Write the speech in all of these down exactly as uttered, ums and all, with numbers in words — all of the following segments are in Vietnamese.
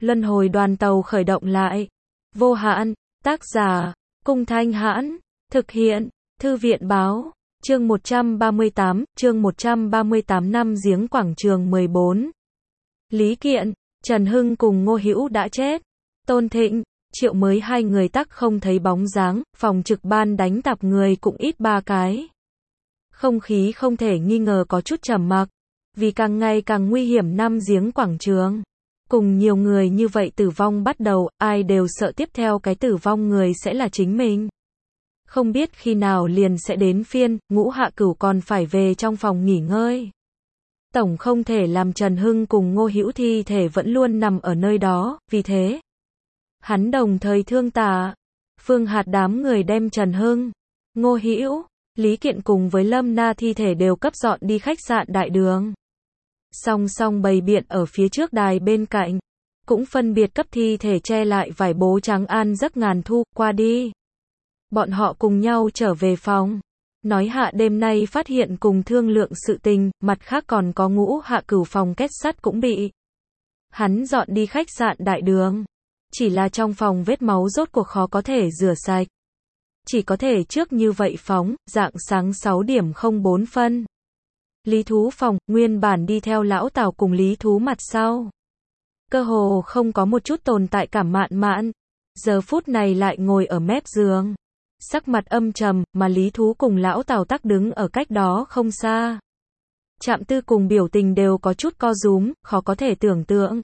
Luân hồi đoàn tàu khởi động lại. Vô hạn, tác giả, Cung Thanh Hãn, thực hiện, Thư viện báo, chương một trăm ba mươi tám, chương một trăm ba mươi tám năm giếng quảng trường mười bốn. Lý Kiện, Trần Hưng cùng Ngô Hữu đã chết. Tôn Thịnh, Triệu Mới hai người tắc không thấy bóng dáng, phòng trực ban đánh tạp người cũng ít ba cái. Không khí không thể nghi ngờ có chút trầm mặc, vì càng ngày càng nguy hiểm năm giếng quảng trường. Cùng nhiều người như vậy tử vong bắt đầu, ai đều sợ tiếp theo cái tử vong người sẽ là chính mình. Không biết khi nào liền sẽ đến phiên, Ngũ Hạ Cửu còn phải về trong phòng nghỉ ngơi. Tổng không thể làm Trần Hưng cùng Ngô Hữu thi thể vẫn luôn nằm ở nơi đó, vì thế hắn đồng thời thương Tạ Phương Hạt đám người đem Trần Hưng, Ngô Hữu, Lý Kiện cùng với Lâm Na thi thể đều cấp dọn đi khách sạn Đại Đường. Song song bày biện ở phía trước đài bên cạnh, cũng phân biệt cấp thi thể che lại vải bố trắng an giấc ngàn thu, qua đi. Bọn họ cùng nhau trở về phòng, nói hạ đêm nay phát hiện cùng thương lượng sự tình, mặt khác còn có Ngũ Hạ Cửu phòng kết sắt cũng bị hắn dọn đi khách sạn Đại Đường. Chỉ là trong phòng vết máu rốt cuộc khó có thể rửa sạch. Chỉ có thể trước như vậy phóng, dạng sáng sáu điểm không bốn phân. Lý Thú phòng, nguyên bản đi theo lão Tào cùng Lý Thú mặt sau. Cơ hồ không có một chút tồn tại cảm Mạn Mạn. Giờ phút này lại ngồi ở mép giường. Sắc mặt âm trầm, mà Lý Thú cùng lão Tào tắc đứng ở cách đó không xa. Trạm Tư cùng biểu tình đều có chút co rúm, khó có thể tưởng tượng.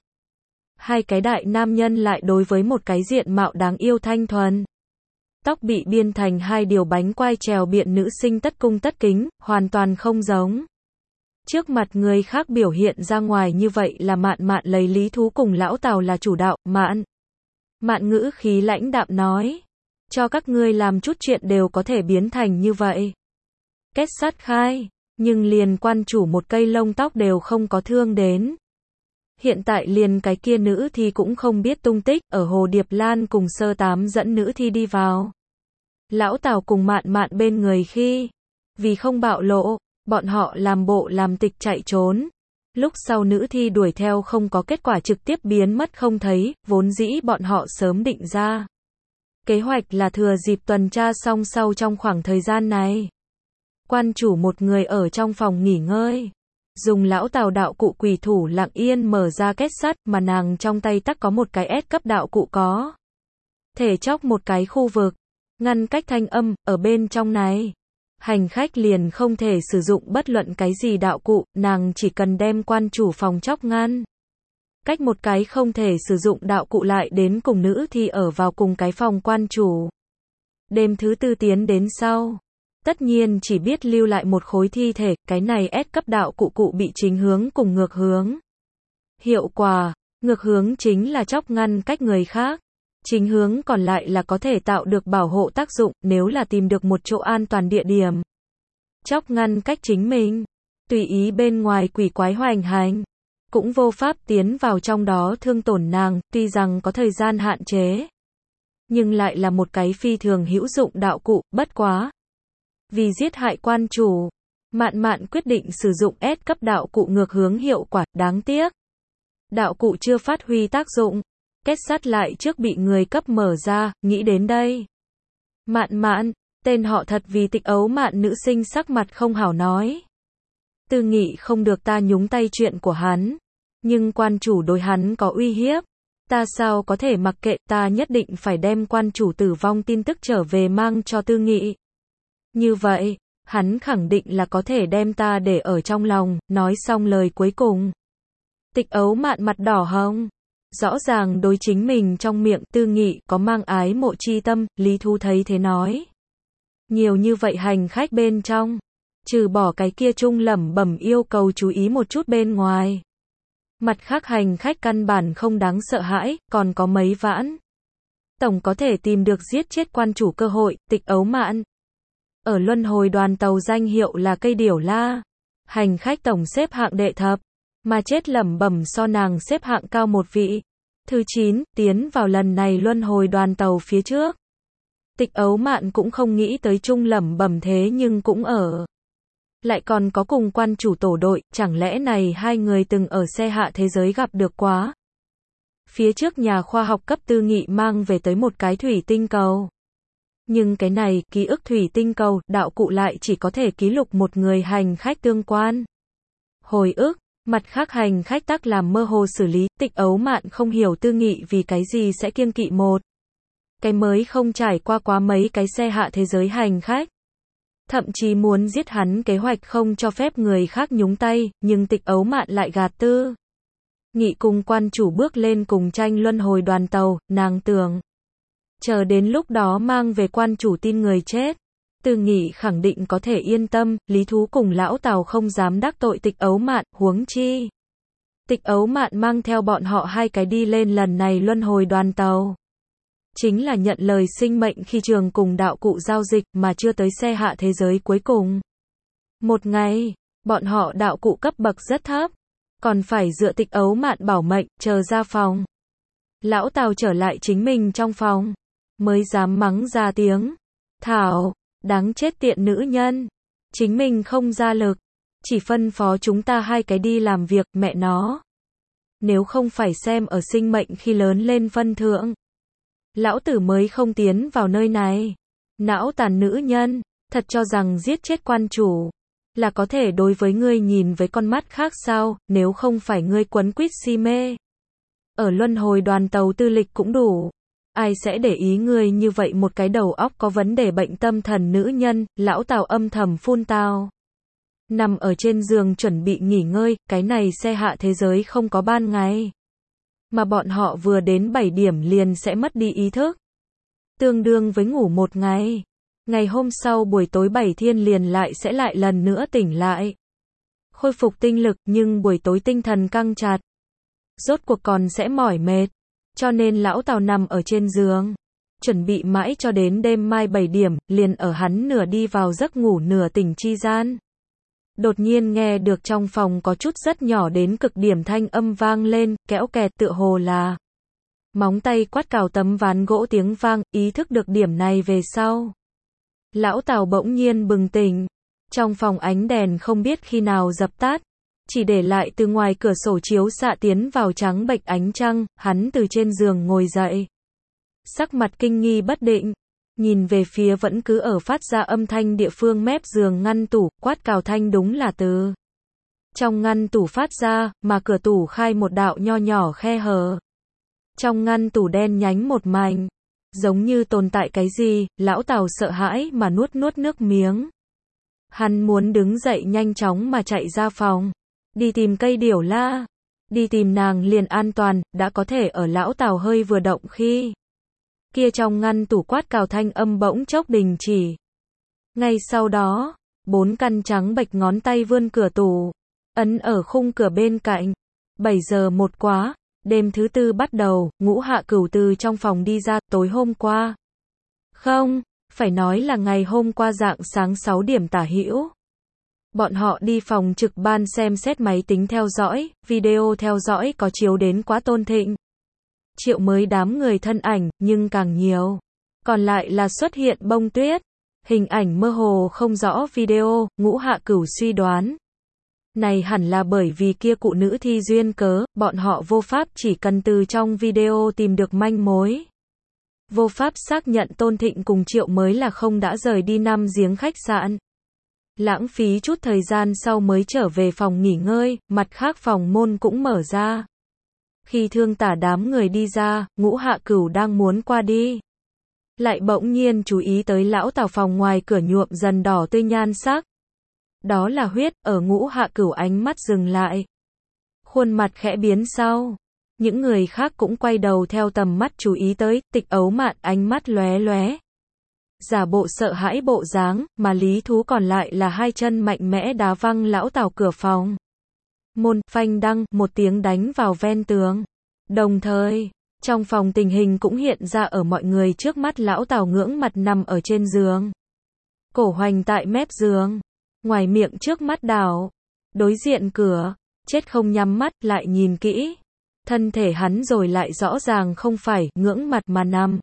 Hai cái đại nam nhân lại đối với một cái diện mạo đáng yêu thanh thuần. Tóc bị biên thành hai điều bánh quai trèo biện nữ sinh tất cung tất kính, hoàn toàn không giống. Trước mặt người khác biểu hiện ra ngoài như vậy là Mạn Mạn lấy Lý Thú cùng lão Tào là chủ đạo, Mạn. Mạn ngữ khí lãnh đạm nói. Cho các ngươi làm chút chuyện đều có thể biến thành như vậy. Kết sắt khai, nhưng liền quan chủ một cây lông tóc đều không có thương đến. Hiện tại liền cái kia nữ thi cũng không biết tung tích, ở Hồ Điệp Lan cùng Sơ Tám dẫn nữ thi đi vào. Lão Tào cùng Mạn Mạn bên người khi, vì không bạo lộ, bọn họ làm bộ làm tịch chạy trốn. Lúc sau nữ thi đuổi theo không có kết quả trực tiếp biến mất không thấy, vốn dĩ bọn họ sớm định ra. Kế hoạch là thừa dịp tuần tra xong sau trong khoảng thời gian này. Quan chủ một người ở trong phòng nghỉ ngơi. Dùng lão Tào đạo cụ quỷ thủ lặng yên mở ra kết sắt, mà nàng trong tay tắc có một cái S cấp đạo cụ có thể chóc một cái khu vực, ngăn cách thanh âm, ở bên trong này. Hành khách liền không thể sử dụng bất luận cái gì đạo cụ, nàng chỉ cần đem quan chủ phòng chóc ngăn. Cách một cái không thể sử dụng đạo cụ lại đến cùng nữ thì ở vào cùng cái phòng quan chủ. Đêm thứ tư tiến đến sau. Tất nhiên chỉ biết lưu lại một khối thi thể, cái này S cấp đạo cụ cụ bị chính hướng cùng ngược hướng. Hiệu quả, ngược hướng chính là chóc ngăn cách người khác. Chính hướng còn lại là có thể tạo được bảo hộ tác dụng, nếu là tìm được một chỗ an toàn địa điểm. Chóc ngăn cách chính mình, tùy ý bên ngoài quỷ quái hoành hành. Cũng vô pháp tiến vào trong đó thương tổn nàng, tuy rằng có thời gian hạn chế. Nhưng lại là một cái phi thường hữu dụng đạo cụ, bất quá. Vì giết hại quan chủ, Mạn Mạn quyết định sử dụng S cấp đạo cụ ngược hướng hiệu quả, đáng tiếc. Đạo cụ chưa phát huy tác dụng, kết sắt lại trước bị người cấp mở ra, nghĩ đến đây. Mạn Mạn, tên họ thật vì Tịch Ấu Mạn nữ sinh sắc mặt không hảo nói. Tư nghị không được ta nhúng tay chuyện của hắn, nhưng quan chủ đối hắn có uy hiếp. Ta sao có thể mặc kệ, ta nhất định phải đem quan chủ tử vong tin tức trở về mang cho Tư nghị. Như vậy, hắn khẳng định là có thể đem ta để ở trong lòng, nói xong lời cuối cùng. Tịch Ấu Mạn mặt đỏ hồng, rõ ràng đối chính mình trong miệng Tư nghị có mang ái mộ chi tâm, Lý Thú thấy thế nói. Nhiều như vậy hành khách bên trong, trừ bỏ cái kia trung lẩm bẩm yêu cầu chú ý một chút bên ngoài. Mặt khác hành khách căn bản không đáng sợ hãi, còn có mấy vãn. Tổng có thể tìm được giết chết quan chủ cơ hội, Tịch Ấu Mạn. Ở luân hồi đoàn tàu danh hiệu là cây điểu la. Hành khách tổng xếp hạng đệ thập, mà chết lẩm bẩm so nàng xếp hạng cao một vị. Thứ chín, tiến vào lần này luân hồi đoàn tàu phía trước. Tịch Ấu Mạn cũng không nghĩ tới trung lẩm bẩm thế nhưng cũng ở. Lại còn có cùng quan chủ tổ đội, chẳng lẽ này hai người từng ở xe hạ thế giới gặp được quá. Phía trước nhà khoa học cấp tư nghị mang về tới một cái thủy tinh cầu. Nhưng cái này, ký ức thủy tinh cầu, đạo cụ lại chỉ có thể ký lục một người hành khách tương quan. Hồi ức, mặt khác hành khách tắc làm mơ hồ xử lý, Tịch Ấu Mạn không hiểu tư nghị vì cái gì sẽ kiêng kỵ một. Cái mới không trải qua quá mấy cái xe hạ thế giới hành khách. Thậm chí muốn giết hắn kế hoạch không cho phép người khác nhúng tay, nhưng Tịch Ấu Mạn lại gạt tư. Nghị cùng quan chủ bước lên cùng tranh luân hồi đoàn tàu, nàng tưởng. Chờ đến lúc đó mang về quan chủ tin người chết. Tư Nghị khẳng định có thể yên tâm, Lý Thú cùng lão Tào không dám đắc tội Tịch Ấu Mạn, huống chi. Tịch Ấu Mạn mang theo bọn họ hai cái đi lên lần này luân hồi đoàn tàu. Chính là nhận lời sinh mệnh khi trường cùng đạo cụ giao dịch mà chưa tới xe hạ thế giới cuối cùng. Một ngày, bọn họ đạo cụ cấp bậc rất thấp. Còn phải dựa Tịch Ấu Mạn bảo mệnh, chờ ra phòng. Lão Tào trở lại chính mình trong phòng. Mới dám mắng ra tiếng. Thảo, đáng chết tiện nữ nhân. Chính mình không ra lực. Chỉ phân phó chúng ta hai cái đi làm việc, mẹ nó. Nếu không phải xem ở sinh mệnh khi lớn lên phân thượng. Lão tử mới không tiến vào nơi này. Não tàn nữ nhân, thật cho rằng giết chết quan chủ. Là có thể đối với ngươi nhìn với con mắt khác sao, nếu không phải ngươi quấn quýt si mê. Ở luân hồi đoàn tàu tư lịch cũng đủ. Ai sẽ để ý ngươi như vậy một cái đầu óc có vấn đề bệnh tâm thần nữ nhân, lão Tào âm thầm phun tao. Nằm ở trên giường chuẩn bị nghỉ ngơi, cái này xe hạ thế giới không có ban ngày. Mà bọn họ vừa đến bảy điểm liền sẽ mất đi ý thức. Tương đương với ngủ một ngày. Ngày hôm sau buổi tối bảy thiên liền lại sẽ lại lần nữa tỉnh lại. Khôi phục tinh lực nhưng buổi tối tinh thần căng chặt. Rốt cuộc còn sẽ mỏi mệt. Cho nên lão Tào nằm ở trên giường. Chuẩn bị mãi cho đến đêm mai bảy điểm, liền ở hắn nửa đi vào giấc ngủ nửa tỉnh chi gian. Đột nhiên nghe được trong phòng có chút rất nhỏ đến cực điểm thanh âm vang lên, kéo kẹt tựa hồ là. Móng tay quát cào tấm ván gỗ tiếng vang, ý thức được điểm này về sau. Lão Tào bỗng nhiên bừng tỉnh. Trong phòng ánh đèn không biết khi nào dập tắt. Chỉ để lại từ ngoài cửa sổ chiếu xạ tiến vào trắng bệch ánh trăng, hắn từ trên giường ngồi dậy. Sắc mặt kinh nghi bất định. Nhìn về phía vẫn cứ ở phát ra âm thanh địa phương mép giường ngăn tủ, quát cào thanh đúng là từ. Trong ngăn tủ phát ra, mà cửa tủ khai một đạo nho nhỏ khe hở. Trong ngăn tủ đen nhánh một mảnh. Giống như tồn tại cái gì, lão Tào sợ hãi mà nuốt nuốt nước miếng. Hắn muốn đứng dậy nhanh chóng mà chạy ra phòng. Đi tìm cây điểu la. Đi tìm nàng liền an toàn, đã có thể ở lão Tào hơi vừa động khi. Kia trong ngăn tủ quát cào thanh âm bỗng chốc đình chỉ. Ngay sau đó, bốn căn trắng bệch ngón tay vươn cửa tủ. Ấn ở khung cửa bên cạnh. bảy giờ một quá. Đêm thứ tư bắt đầu, Ngũ Hạ Cửu từ trong phòng đi ra, tối hôm qua. Không, phải nói là ngày hôm qua dạng sáng sáu điểm tả hữu. Bọn họ đi phòng trực ban xem xét máy tính theo dõi, video theo dõi có chiếu đến quá Tôn Thịnh. Triệu mới đám người thân ảnh, nhưng càng nhiều. Còn lại là xuất hiện bông tuyết. Hình ảnh mơ hồ không rõ video, Ngũ Hạ Cửu suy đoán. Này hẳn là bởi vì kia cụ nữ thi duyên cớ, bọn họ vô pháp chỉ cần từ trong video tìm được manh mối. Vô pháp xác nhận Tôn Thịnh cùng Triệu mới là không đã rời đi năm giếng khách sạn. Lãng phí chút thời gian sau mới trở về phòng nghỉ ngơi, mặt khác phòng môn cũng mở ra. Khi Thương Tả đám người đi ra, Ngũ Hạ Cửu đang muốn qua đi. Lại bỗng nhiên chú ý tới lão Tào phòng ngoài cửa nhuộm dần đỏ tươi nhan sắc. Đó là huyết, ở Ngũ Hạ Cửu ánh mắt dừng lại. Khuôn mặt khẽ biến sau. Những người khác cũng quay đầu theo tầm mắt chú ý tới, Tịch Ấu Mạn ánh mắt lóe lóe. Giả bộ sợ hãi bộ dáng, mà Lý Thú còn lại là hai chân mạnh mẽ đá văng lão Tào cửa phòng. Môn, phanh đăng, một tiếng đánh vào ven tường. Đồng thời, trong phòng tình hình cũng hiện ra ở mọi người trước mắt lão Tào ngưỡng mặt nằm ở trên giường. Cổ hoành tại mép giường. Ngoài miệng trước mắt đảo. Đối diện cửa. Chết không nhắm mắt, lại nhìn kỹ. Thân thể hắn rồi lại rõ ràng không phải ngưỡng mặt mà nằm.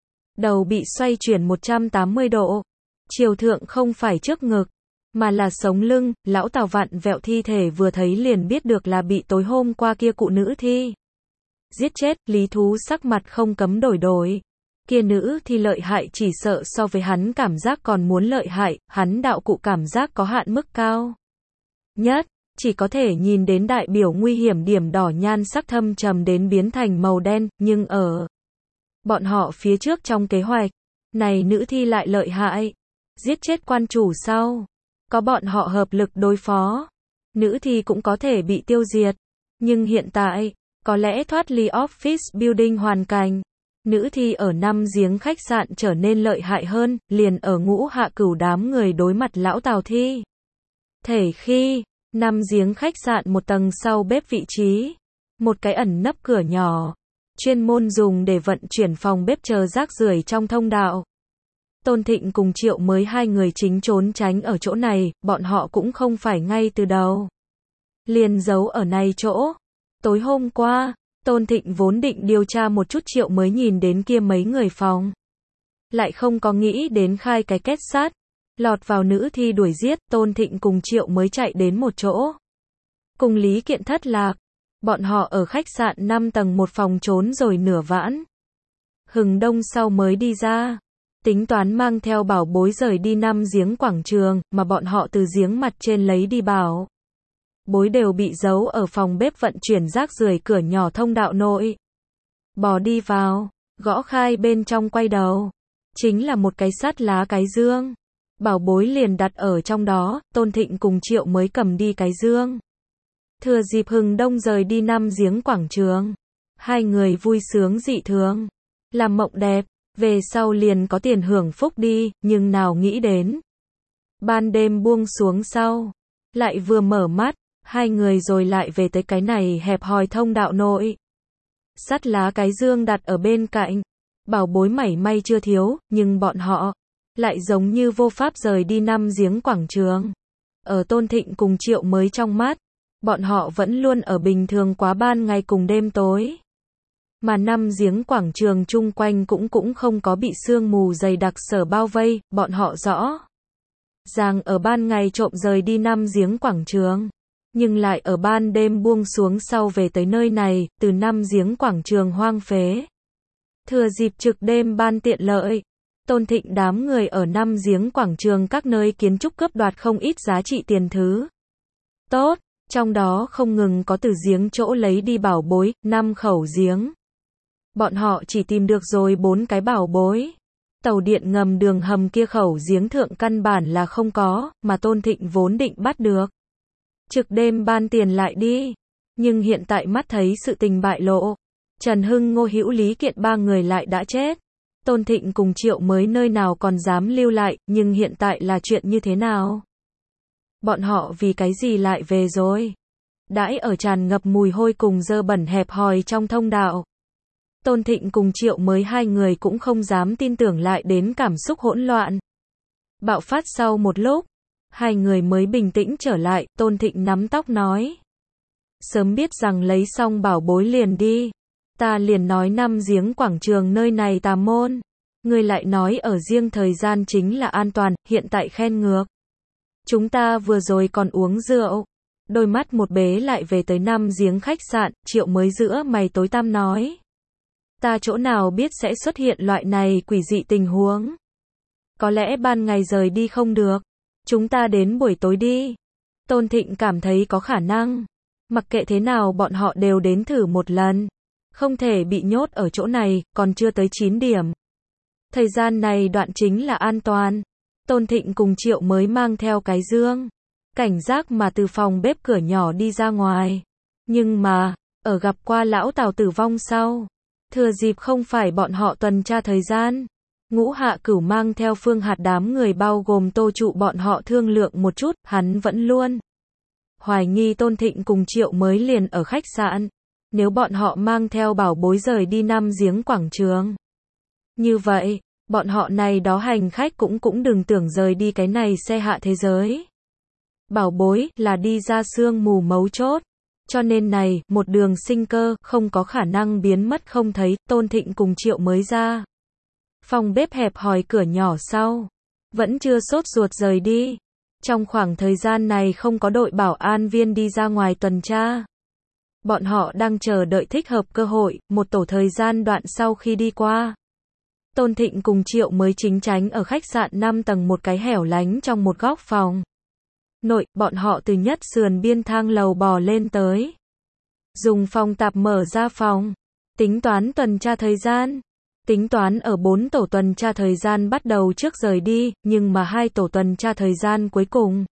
Đầu bị xoay chuyển một trăm tám mươi độ. Chiều thượng không phải trước ngực, mà là sống lưng. Lão Tào vặn vẹo thi thể vừa thấy liền biết được là bị tối hôm qua kia cụ nữ thi. Giết chết, Lý Thú sắc mặt không cấm đổi đổi. Kia nữ thì lợi hại chỉ sợ so với hắn cảm giác còn muốn lợi hại, hắn đạo cụ cảm giác có hạn mức cao nhất, chỉ có thể nhìn đến đại biểu nguy hiểm điểm đỏ nhan sắc thâm trầm đến biến thành màu đen, nhưng ở bọn họ phía trước trong kế hoạch, này nữ thi lại lợi hại. Giết chết quan chủ sau, có bọn họ hợp lực đối phó, nữ thi cũng có thể bị tiêu diệt. Nhưng hiện tại, có lẽ thoát ly office building hoàn cảnh, nữ thi ở năm giếng khách sạn trở nên lợi hại hơn, liền ở ngũ hạ cửu đám người đối mặt lão Tào thi thể khi năm giếng khách sạn một tầng sau bếp vị trí, một cái ẩn nấp cửa nhỏ, chuyên môn dùng để vận chuyển phòng bếp chờ rác rưởi trong thông đạo. Tôn Thịnh cùng Triệu Mới hai người chính trốn tránh ở chỗ này, bọn họ cũng không phải ngay từ đầu liền giấu ở này chỗ. Tối hôm qua, Tôn Thịnh vốn định điều tra một chút Triệu Mới nhìn đến kia mấy người phòng, lại không có nghĩ đến khai cái kết sắt, lọt vào nữ thi đuổi giết. Tôn Thịnh cùng Triệu Mới chạy đến một chỗ, cùng Lý Kiện thất lạc. Bọn họ ở khách sạn năm tầng một phòng trốn rồi nửa vãn, hừng đông sau mới đi ra, tính toán mang theo bảo bối rời đi năm giếng quảng trường, mà bọn họ từ giếng mặt trên lấy đi bảo bối đều bị giấu ở phòng bếp vận chuyển rác rưởi cửa nhỏ thông đạo nội. Bò đi vào, gõ khai bên trong quay đầu, chính là một cái sắt lá cái dương. Bảo bối liền đặt ở trong đó, Tôn Thịnh cùng Triệu Mới cầm đi cái dương. Thừa dịp hừng đông rời đi năm giếng quảng trường, hai người vui sướng dị thường, làm mộng đẹp, về sau liền có tiền hưởng phúc đi, nhưng nào nghĩ đến. Ban đêm buông xuống sau, lại vừa mở mắt, hai người rồi lại về tới cái này hẹp hòi thông đạo nội. Sắt lá cái dương đặt ở bên cạnh, bảo bối mảy may chưa thiếu, nhưng bọn họ lại giống như vô pháp rời đi năm giếng quảng trường. Ở Tôn Thịnh cùng Triệu Mới trong mắt, bọn họ vẫn luôn ở bình thường quá ban ngày cùng đêm tối. Mà năm giếng quảng trường chung quanh cũng cũng không có bị sương mù dày đặc sở bao vây, bọn họ rõ ràng ở ban ngày trộm rời đi năm giếng quảng trường, nhưng lại ở ban đêm buông xuống sau về tới nơi này, từ năm giếng quảng trường hoang phế. Thừa dịp trực đêm ban tiện lợi, Tôn Thịnh đám người ở năm giếng quảng trường các nơi kiến trúc cướp đoạt không ít giá trị tiền thứ tốt, trong đó không ngừng có từ giếng chỗ lấy đi bảo bối, năm khẩu giếng. Bọn họ chỉ tìm được rồi bốn cái bảo bối. Tàu điện ngầm đường hầm kia khẩu giếng thượng căn bản là không có, mà Tôn Thịnh vốn định bắt được. Trực đêm ban tiền lại đi. Nhưng hiện tại mắt thấy sự tình bại lộ. Trần Hưng Ngô Hữu Lý Kiện ba người lại đã chết. Tôn Thịnh cùng Triệu Mới nơi nào còn dám lưu lại, nhưng hiện tại là chuyện như thế nào? Bọn họ vì cái gì lại về rồi? Đãi ở tràn ngập mùi hôi cùng dơ bẩn hẹp hòi trong thông đạo. Tôn Thịnh cùng Triệu Mới hai người cũng không dám tin tưởng lại đến cảm xúc hỗn loạn. Bạo phát sau một lúc, hai người mới bình tĩnh trở lại. Tôn Thịnh nắm tóc nói: sớm biết rằng lấy xong bảo bối liền đi, ta liền nói năm giếng quảng trường nơi này tà môn. Ngươi lại nói ở riêng thời gian chính là an toàn, hiện tại khen ngược. Chúng ta vừa rồi còn uống rượu. Đôi mắt một bế lại về tới năm giếng khách sạn. Triệu Mới giữa mày tối tăm nói: ta chỗ nào biết sẽ xuất hiện loại này quỷ dị tình huống. Có lẽ ban ngày rời đi không được, chúng ta đến buổi tối đi. Tôn Thịnh cảm thấy có khả năng. Mặc kệ thế nào bọn họ đều đến thử một lần. Không thể bị nhốt ở chỗ này, còn chưa tới chín điểm. Thời gian này đoạn chính là an toàn. Tôn Thịnh cùng Triệu Mới mang theo cái dương, cảnh giác mà từ phòng bếp cửa nhỏ đi ra ngoài. Nhưng mà, ở gặp qua lão Tào tử vong sau, thừa dịp không phải bọn họ tuần tra thời gian, Ngũ Hạ Cửu mang theo Phương Hạt đám người bao gồm Tô Trụ bọn họ thương lượng một chút, hắn vẫn luôn hoài nghi Tôn Thịnh cùng Triệu Mới liền ở khách sạn. Nếu bọn họ mang theo bảo bối rời đi năm giếng quảng trường, như vậy, bọn họ này đó hành khách cũng cũng đừng tưởng rời đi cái này xe hạ thế giới. Bảo bối là đi ra sương mù mấu chốt. Cho nên này, một đường sinh cơ, không có khả năng biến mất không thấy. Tôn Thịnh cùng Triệu Mới ra phòng bếp hẹp hòi cửa nhỏ sau, vẫn chưa sốt ruột rời đi. Trong khoảng thời gian này không có đội bảo an viên đi ra ngoài tuần tra. Bọn họ đang chờ đợi thích hợp cơ hội, một tổ thời gian đoạn sau khi đi qua. Tôn Thịnh cùng Triệu mới chính tránh ở khách sạn năm tầng một cái hẻo lánh trong một góc phòng. Nội, bọn họ từ nhất sườn biên thang lầu bò lên tới. Dùng phòng tạp mở ra phòng. Tính toán tuần tra thời gian. Tính toán ở bốn tổ tuần tra thời gian bắt đầu trước rời đi, nhưng mà hai tổ tuần tra thời gian cuối cùng.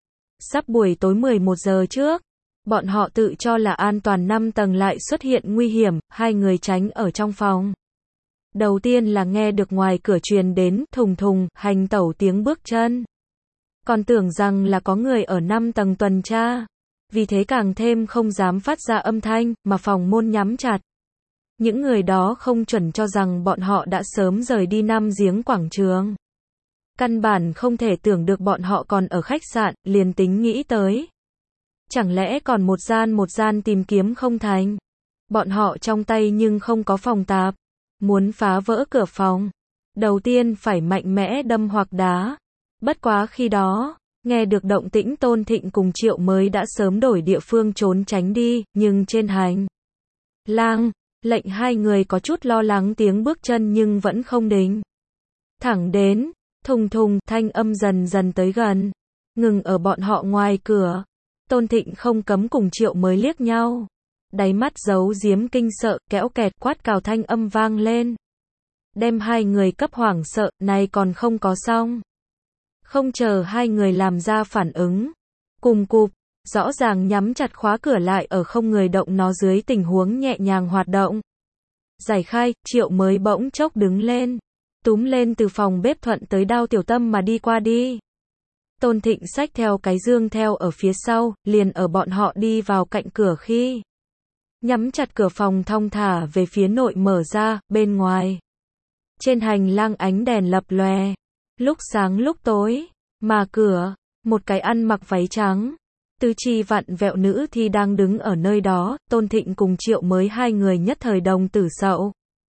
Sắp buổi tối mười một giờ trước. Bọn họ tự cho là an toàn năm tầng lại xuất hiện nguy hiểm, hai người tránh ở trong phòng. Đầu tiên là nghe được ngoài cửa truyền đến thùng thùng, hành tẩu tiếng bước chân. Còn tưởng rằng là có người ở năm tầng tuần tra. Vì thế càng thêm không dám phát ra âm thanh, mà phòng môn nhắm chặt. Những người đó không chuẩn cho rằng bọn họ đã sớm rời đi năm giếng quảng trường. Căn bản không thể tưởng được bọn họ còn ở khách sạn, liền tính nghĩ tới. Chẳng lẽ còn một gian một gian tìm kiếm không thành? Bọn họ trong tay nhưng không có phòng tạp. Muốn phá vỡ cửa phòng. Đầu tiên phải mạnh mẽ đâm hoặc đá. Bất quá khi đó, nghe được động tĩnh Tôn Thịnh cùng Triệu mới đã sớm đổi địa phương trốn tránh đi, nhưng trên hành lang, lệnh hai người có chút lo lắng tiếng bước chân nhưng vẫn không đình. Thẳng đến, thùng thùng, thanh âm dần dần tới gần, ngừng ở bọn họ ngoài cửa. Tôn Thịnh không cấm cùng Triệu mới liếc nhau. Đáy mắt giấu giếm kinh sợ, kéo kẹt quát cào thanh âm vang lên. Đem hai người cấp hoảng sợ, này còn không có xong. Không chờ hai người làm ra phản ứng. Cùng cụp, rõ ràng nhắm chặt khóa cửa lại ở không người động nó dưới tình huống nhẹ nhàng hoạt động. Giải khai, Triệu mới bỗng chốc đứng lên. Túm lên từ phòng bếp thuận tới Đao Tiểu Tâm mà đi qua đi. Tôn Thịnh xách theo cái dương theo ở phía sau, liền ở bọn họ đi vào cạnh cửa khi. Nhắm chặt cửa phòng thong thả về phía nội mở ra, bên ngoài. Trên hành lang ánh đèn lập lòe. Lúc sáng lúc tối, mà cửa, một cái ăn mặc váy trắng. Tứ chi vặn vẹo nữ thì đang đứng ở nơi đó, Tôn Thịnh cùng Triệu mới hai người nhất thời đồng tử sậu.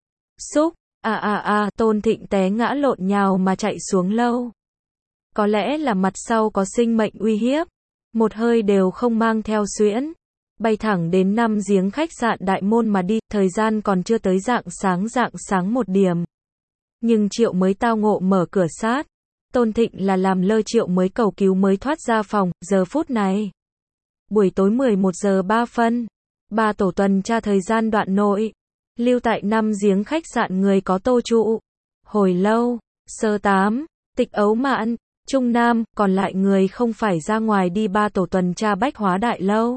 Xúc, à à à, Tôn Thịnh té ngã lộn nhào mà chạy xuống lâu. Có lẽ là mặt sau có sinh mệnh uy hiếp. Một hơi đều không mang theo xuyễn. Bay thẳng đến năm giếng khách sạn đại môn mà đi, thời gian còn chưa tới rạng sáng rạng sáng một điểm. Nhưng Triệu mới tao ngộ mở cửa sát. Tôn Thịnh là làm lơ Triệu mới cầu cứu mới thoát ra phòng, giờ phút này. Buổi tối mười một giờ ba phân. Ba tổ tuần tra thời gian đoạn nội. Lưu tại năm giếng khách sạn người có Tô Trụ. Hồi lâu, sơ tám, Tịch Ấu Mạn, Trung Nam, còn lại người không phải ra ngoài đi ba tổ tuần tra Bách Hóa Đại Lâu.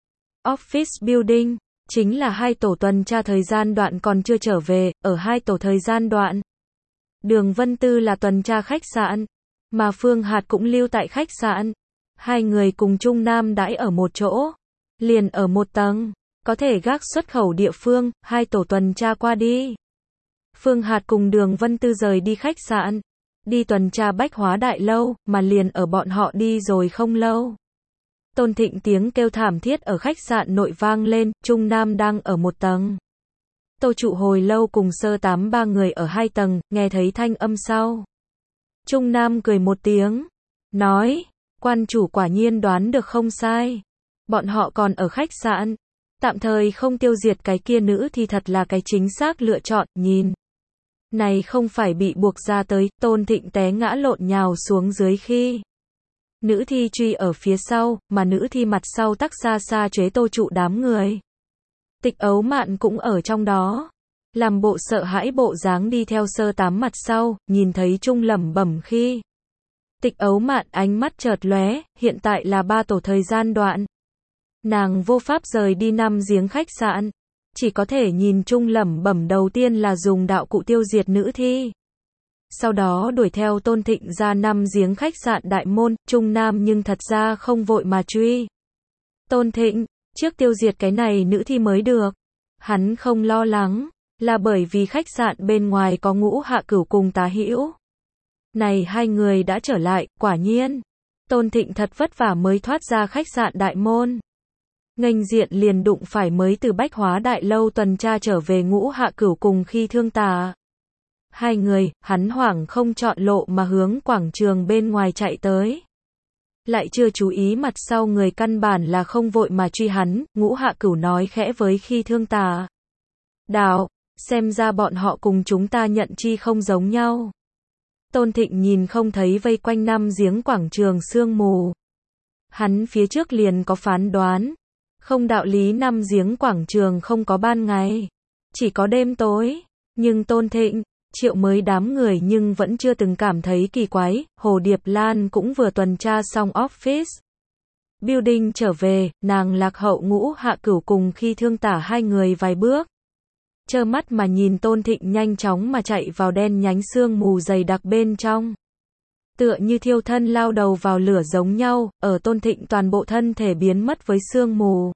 Office Building, chính là hai tổ tuần tra thời gian đoạn còn chưa trở về, ở hai tổ thời gian đoạn. Đường Vân Tư là tuần tra khách sạn, mà Phương Hạt cũng lưu tại khách sạn. Hai người cùng Trung Nam đãi ở một chỗ, liền ở một tầng, có thể gác xuất khẩu địa phương, hai tổ tuần tra qua đi. Phương Hạt cùng Đường Vân Tư rời đi khách sạn, đi tuần tra Bách Hóa Đại Lâu, mà liền ở bọn họ đi rồi không lâu. Tôn Thịnh tiếng kêu thảm thiết ở khách sạn nội vang lên, Trung Nam đang ở một tầng. Tô Trụ hồi lâu cùng sơ tám ba người ở hai tầng, nghe thấy thanh âm sau. Trung Nam cười một tiếng, nói, quan chủ quả nhiên đoán được không sai. Bọn họ còn ở khách sạn, tạm thời không tiêu diệt cái kia nữ thì thật là cái chính xác lựa chọn, nhìn. Này không phải bị buộc ra tới, Tôn Thịnh té ngã lộn nhào xuống dưới khi. Nữ thi truy ở phía sau, mà nữ thi mặt sau tắc xa xa chế Tô Trụ đám người. Tịch Ấu Mạn cũng ở trong đó. Làm bộ sợ hãi bộ dáng đi theo sơ tám mặt sau, nhìn thấy Trung lẩm bẩm khi. Tịch Ấu Mạn ánh mắt chợt lóe, hiện tại là ba tổ thời gian đoạn. Nàng vô pháp rời đi năm giếng khách sạn. Chỉ có thể nhìn Trung lẩm bẩm đầu tiên là dùng đạo cụ tiêu diệt nữ thi. Sau đó đuổi theo Tôn Thịnh ra năm giếng khách sạn đại môn, Trung Nam nhưng thật ra không vội mà truy. Tôn Thịnh, trước tiêu diệt cái này nữ thi mới được. Hắn không lo lắng, là bởi vì khách sạn bên ngoài có Ngũ Hạ Cửu cùng Tá Hữu. Này hai người đã trở lại, quả nhiên. Tôn Thịnh thật vất vả mới thoát ra khách sạn đại môn. Nghênh diện liền đụng phải mới từ Bách Hóa Đại Lâu tuần tra trở về Ngũ Hạ Cửu cùng khi thương tà. Hai người, hắn hoảng không chọn lộ mà hướng quảng trường bên ngoài chạy tới. lại chưa chú ý mặt sau người căn bản là không vội mà truy hắn, Ngũ Hạ Cửu nói khẽ với Khi Thương Tà. Đạo, xem ra bọn họ cùng chúng ta nhận chi không giống nhau. Tôn Thịnh nhìn không thấy vây quanh năm giếng quảng trường sương mù. Hắn phía trước liền có phán đoán. Không đạo lý năm giếng quảng trường không có ban ngày. Chỉ có đêm tối. Nhưng Tôn Thịnh, Triệu mới đám người nhưng vẫn chưa từng cảm thấy kỳ quái. Hồ Điệp Lan cũng vừa tuần tra xong office building trở về, nàng lạc hậu Ngũ Hạ Cửu cùng Khi Thương Tả hai người vài bước. Trơ mắt mà nhìn Tôn Thịnh nhanh chóng mà chạy vào đen nhánh sương mù dày đặc bên trong. Tựa như thiêu thân lao đầu vào lửa giống nhau, ở Tôn Thịnh toàn bộ thân thể biến mất với sương mù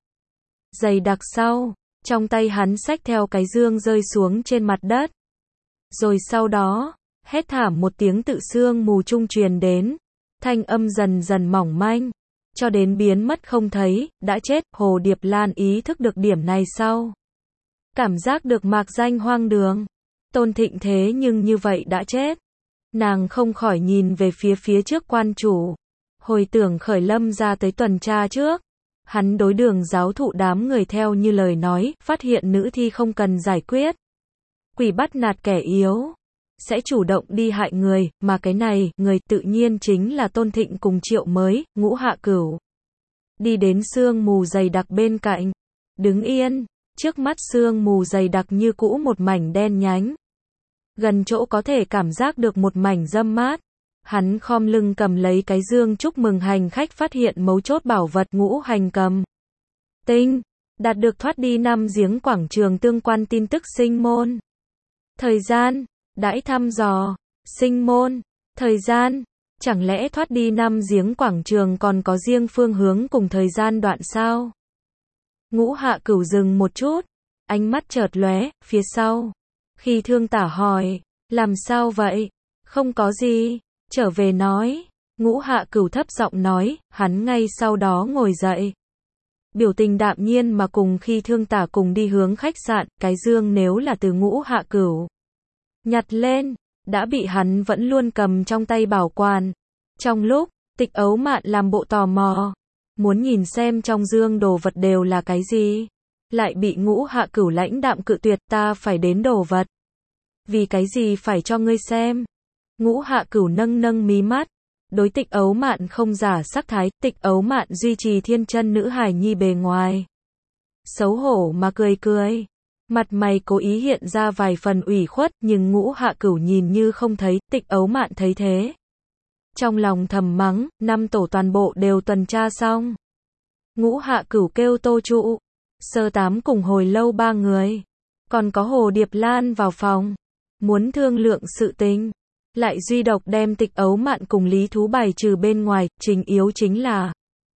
dày đặc sau, trong tay hắn xách theo cái dương rơi xuống trên mặt đất. Rồi sau đó, hét thảm một tiếng tự sương mù trung truyền đến, thanh âm dần dần mỏng manh, cho đến biến mất không thấy, đã chết. Hồ Điệp Lan ý thức được điểm này sau, cảm giác được mạc danh hoang đường. Tôn Thịnh thế nhưng như vậy đã chết. Nàng không khỏi nhìn về phía phía trước quan chủ. Hồi tưởng khởi Lâm ra tới tuần tra trước. Hắn đối Đường giáo thụ đám người theo như lời nói, phát hiện nữ thi không cần giải quyết. Quỷ bắt nạt kẻ yếu, sẽ chủ động đi hại người, mà cái này, người tự nhiên chính là Tôn Thịnh cùng Triệu mới, Ngũ Hạ Cửu. Đi đến sương mù dày đặc bên cạnh. Đứng yên. Trước mắt sương mù dày đặc như cũ một mảnh đen nhánh. Gần chỗ có thể cảm giác được một mảnh râm mát. Hắn khom lưng cầm lấy cái dương chúc mừng hành khách phát hiện mấu chốt bảo vật ngũ hành cầm tinh, đạt được thoát đi năm giếng quảng trường tương quan tin tức sinh môn. Thời gian, đãi thăm dò, sinh môn, thời gian, chẳng lẽ thoát đi năm giếng quảng trường còn có riêng phương hướng cùng thời gian đoạn sao? Ngũ Hạ Cửu dừng một chút, ánh mắt chợt lóe, phía sau. Khi Thương Tả hỏi, làm sao vậy? Không có gì, trở về nói. Ngũ Hạ Cửu thấp giọng nói, hắn ngay sau đó ngồi dậy. Biểu tình đạm nhiên mà cùng Khi Thương Tả cùng đi hướng khách sạn, cái dương nếu là từ Ngũ Hạ Cửu nhặt lên, đã bị hắn vẫn luôn cầm trong tay bảo quản. Trong lúc, Tịch Ấu Mạn làm bộ tò mò, muốn nhìn xem trong dương đồ vật đều là cái gì, lại bị Ngũ Hạ Cửu lãnh đạm cự tuyệt, ta phải đến đồ vật. Vì cái gì phải cho ngươi xem? Ngũ Hạ Cửu nâng nâng mí mắt, đối Tịch Ấu Mạn không giả sắc thái. Tịch Ấu Mạn duy trì thiên chân nữ hài nhi bề ngoài, xấu hổ mà cười cười, mặt mày cố ý hiện ra vài phần ủy khuất, nhưng Ngũ Hạ Cửu nhìn như không thấy. Tịch Ấu Mạn thấy thế, trong lòng thầm mắng, năm tổ toàn bộ đều tuần tra xong. Ngũ Hạ Cửu kêu Tô Trụ, Sơ Tám cùng Hồi Lâu ba người, còn có Hồ Điệp Lan vào phòng, muốn thương lượng sự tình, lại duy độc đem Tịch Ấu Mạn cùng Lý Thú bài trừ bên ngoài. Trình yếu chính là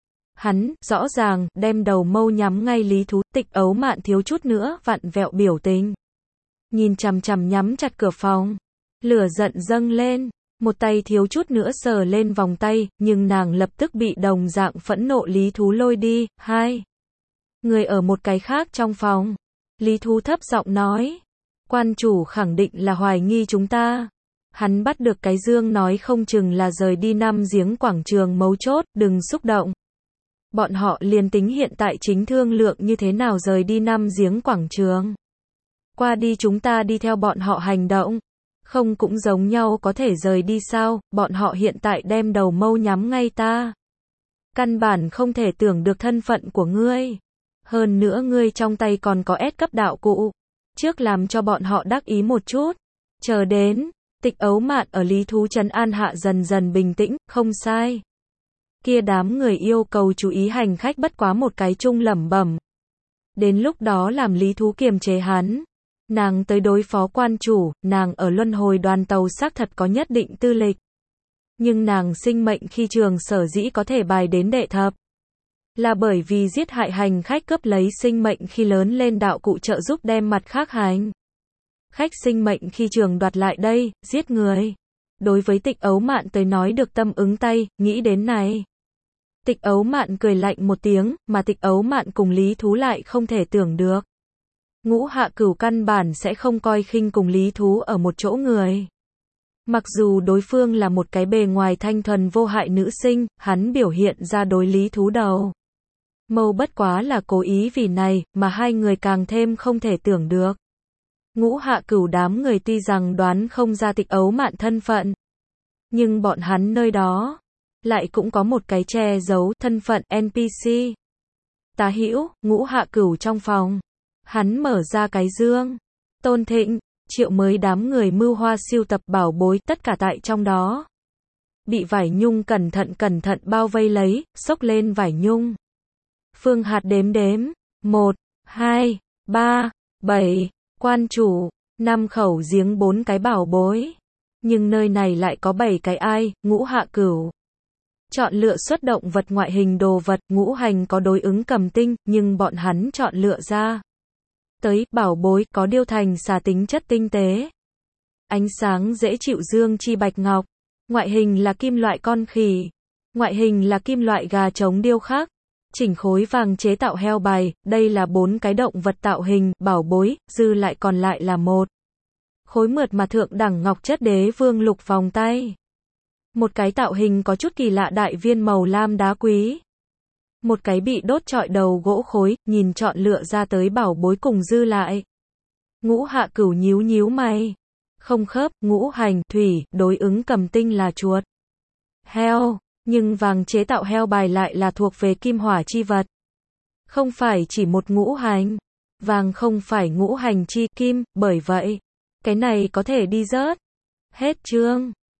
hắn, rõ ràng, đem đầu mâu nhắm ngay Lý Thú. Tịch Ấu Mạn thiếu chút nữa vặn vẹo biểu tình, nhìn chằm chằm nhắm chặt cửa phòng, lửa giận dâng lên, một tay thiếu chút nữa sờ lên vòng tay, nhưng nàng lập tức bị đồng dạng phẫn nộ Lý Thú lôi đi. Hai người ở một cái khác trong phòng, Lý Thú thấp giọng nói, quan chủ khẳng định là hoài nghi chúng ta. Hắn bắt được cái dương nói không chừng là rời đi năm giếng quảng trường mấu chốt, đừng xúc động. Bọn họ liền tính hiện tại chính thương lượng như thế nào rời đi năm giếng quảng trường. Qua đi chúng ta đi theo bọn họ hành động. Không cũng giống nhau có thể rời đi sao, bọn họ hiện tại đem đầu mâu nhắm ngay ta. Căn bản không thể tưởng được thân phận của ngươi. Hơn nữa ngươi trong tay còn có S cấp đạo cụ. Trước làm cho bọn họ đắc ý một chút. Chờ đến, Tịch Ấu Mạn ở Lý Thú trấn an hạ dần dần bình tĩnh, không sai. Kia đám người yêu cầu chú ý hành khách bất quá một cái chung lẩm bẩm. Đến lúc đó làm Lý Thú kiềm chế hắn. Nàng tới đối phó quan chủ, nàng ở luân hồi đoàn tàu xác thật có nhất định tư lịch. Nhưng nàng sinh mệnh khi trường sở dĩ có thể bài đến đệ thập. Là bởi vì giết hại hành khách cướp lấy sinh mệnh khi lớn lên đạo cụ trợ giúp đem mặt khác hành khách sinh mệnh khi trường đoạt lại đây, giết người. Đối với Tịch Ấu Mạn tới nói được tâm ứng tay, nghĩ đến này. Tịch Ấu Mạn cười lạnh một tiếng, mà Tịch Ấu Mạn cùng Lý Thú lại không thể tưởng được. Ngũ Hạ Cửu căn bản sẽ không coi khinh cùng Lý Thú ở một chỗ người. Mặc dù đối phương là một cái bề ngoài thanh thuần vô hại nữ sinh, hắn biểu hiện ra đối lý thú đầu mâu bất quá là cố ý vì này, mà hai người càng thêm không thể tưởng được. Ngũ Hạ Cửu đám người tuy rằng đoán không ra Tịch Ấu Mạn thân phận, nhưng bọn hắn nơi đó lại cũng có một cái che giấu thân phận en pê xê. Tá Hữu, Ngũ Hạ Cửu trong phòng, hắn mở ra cái dương. Tôn Thịnh, Triệu Mới đám người mưu hoa siêu tập bảo bối, tất cả tại trong đó. Bị vải nhung cẩn thận cẩn thận bao vây lấy, xốc lên vải nhung. Phương Hạt đếm đếm, một, hai, ba, bảy, quan chủ, năm khẩu giếng bốn cái bảo bối. Nhưng nơi này lại có bảy cái ai, Ngũ Hạ Cửu. Chọn lựa xuất động vật ngoại hình đồ vật, ngũ hành có đối ứng cầm tinh, nhưng bọn hắn chọn lựa ra tới, bảo bối, có điêu thành xà tính chất tinh tế. Ánh sáng dễ chịu dương chi bạch ngọc. Ngoại hình là kim loại con khỉ. Ngoại hình là kim loại gà trống điêu khắc. Chỉnh khối vàng chế tạo heo bài, đây là bốn cái động vật tạo hình, bảo bối, dư lại còn lại là một khối mượt mà thượng đẳng ngọc chất đế vương lục vòng tay. Một cái tạo hình có chút kỳ lạ đại viên màu lam đá quý. Một cái bị đốt trọi đầu gỗ khối, nhìn chọn lựa ra tới bảo bối cùng dư lại. Ngũ Hạ Cửu nhíu nhíu mày. Không khớp, ngũ hành, thủy, đối ứng cầm tinh là chuột. Heo, nhưng vàng chế tạo heo bài lại là thuộc về kim hỏa chi vật. Không phải chỉ một ngũ hành. Vàng không phải ngũ hành chi kim, bởi vậy, cái này có thể đi rớt. Hết chương.